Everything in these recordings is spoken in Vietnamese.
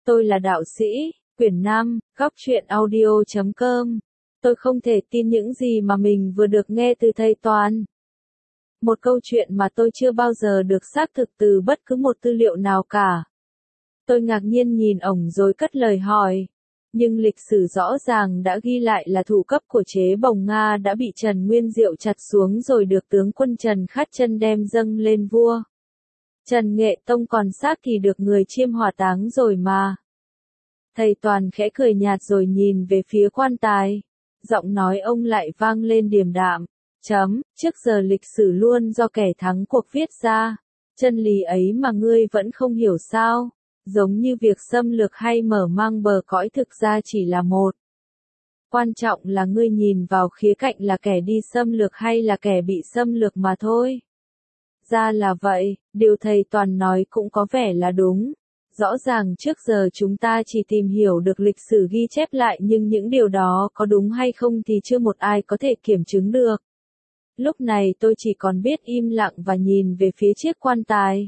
Tôi là đạo sĩ, quyển 5, góc truyện audio.com. Tôi không thể tin những gì mà mình vừa được nghe từ thầy Toàn. Một câu chuyện mà tôi chưa bao giờ được xác thực từ bất cứ một tư liệu nào cả. Tôi ngạc nhiên nhìn ổng rồi cất lời hỏi. Nhưng lịch sử rõ ràng đã ghi lại là thủ cấp của chế Bồng Nga đã bị Trần Nguyên Diệu chặt xuống rồi được tướng quân Trần Khát Chân đem dâng lên vua. Trần Nghệ Tông còn xác thì được người chiêm hỏa táng rồi mà. Thầy Toàn khẽ cười nhạt rồi nhìn về phía quan tài. Giọng nói ông lại vang lên điềm đạm. Trước giờ lịch sử luôn do kẻ thắng cuộc viết ra. Chân lý ấy mà ngươi vẫn không hiểu sao. Giống như việc xâm lược hay mở mang bờ cõi thực ra chỉ là một. Quan trọng là ngươi nhìn vào khía cạnh là kẻ đi xâm lược hay là kẻ bị xâm lược mà thôi. Ra là vậy, điều thầy Toàn nói cũng có vẻ là đúng. Rõ ràng trước giờ chúng ta chỉ tìm hiểu được lịch sử ghi chép lại nhưng những điều đó có đúng hay không thì chưa một ai có thể kiểm chứng được. Lúc này tôi chỉ còn biết im lặng và nhìn về phía chiếc quan tài.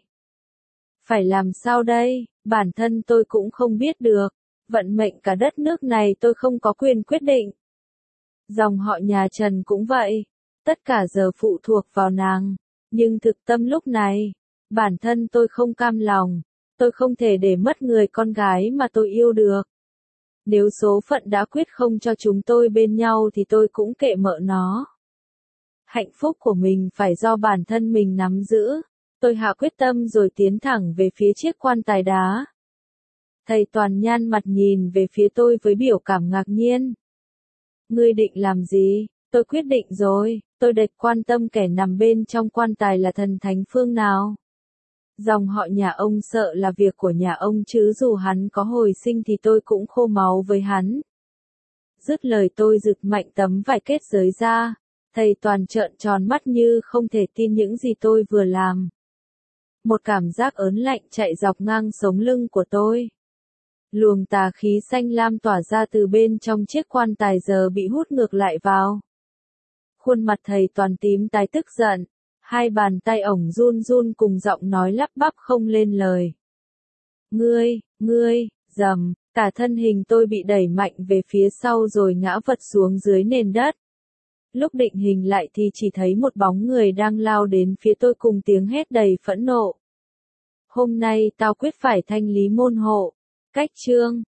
Phải làm sao đây, bản thân tôi cũng không biết được. Vận mệnh cả đất nước này tôi không có quyền quyết định. Dòng họ nhà Trần cũng vậy. Tất cả giờ phụ thuộc vào nàng. Nhưng thực tâm lúc này, bản thân tôi không cam lòng. Tôi không thể để mất người con gái mà tôi yêu được. Nếu số phận đã quyết không cho chúng tôi bên nhau thì tôi cũng kệ mợ nó. Hạnh phúc của mình phải do bản thân mình nắm giữ. Tôi hạ quyết tâm rồi tiến thẳng về phía chiếc quan tài đá. Thầy Toàn nhăn mặt nhìn về phía tôi với biểu cảm ngạc nhiên. Ngươi định làm gì? Tôi quyết định rồi, tôi đệt quan tâm kẻ nằm bên trong quan tài là thần thánh phương nào. Dòng họ nhà ông sợ là việc của nhà ông chứ dù hắn có hồi sinh thì tôi cũng khô máu với hắn. Dứt lời tôi giật mạnh tấm vải kết giới ra. Thầy Toàn trợn tròn mắt như không thể tin những gì tôi vừa làm. Một cảm giác ớn lạnh chạy dọc ngang sống lưng của tôi. Luồng tà khí xanh lam tỏa ra từ bên trong chiếc quan tài giờ bị hút ngược lại vào. Khuôn mặt thầy Toàn tím tái tức giận. Hai bàn tay ổng run run cùng giọng nói lắp bắp không lên lời. Ngươi, rầm, cả thân hình tôi bị đẩy mạnh về phía sau rồi ngã vật xuống dưới nền đất. Lúc định hình lại thì chỉ thấy một bóng người đang lao đến phía tôi cùng tiếng hét đầy phẫn nộ. Hôm nay tao quyết phải thanh lý môn hộ. Cách chương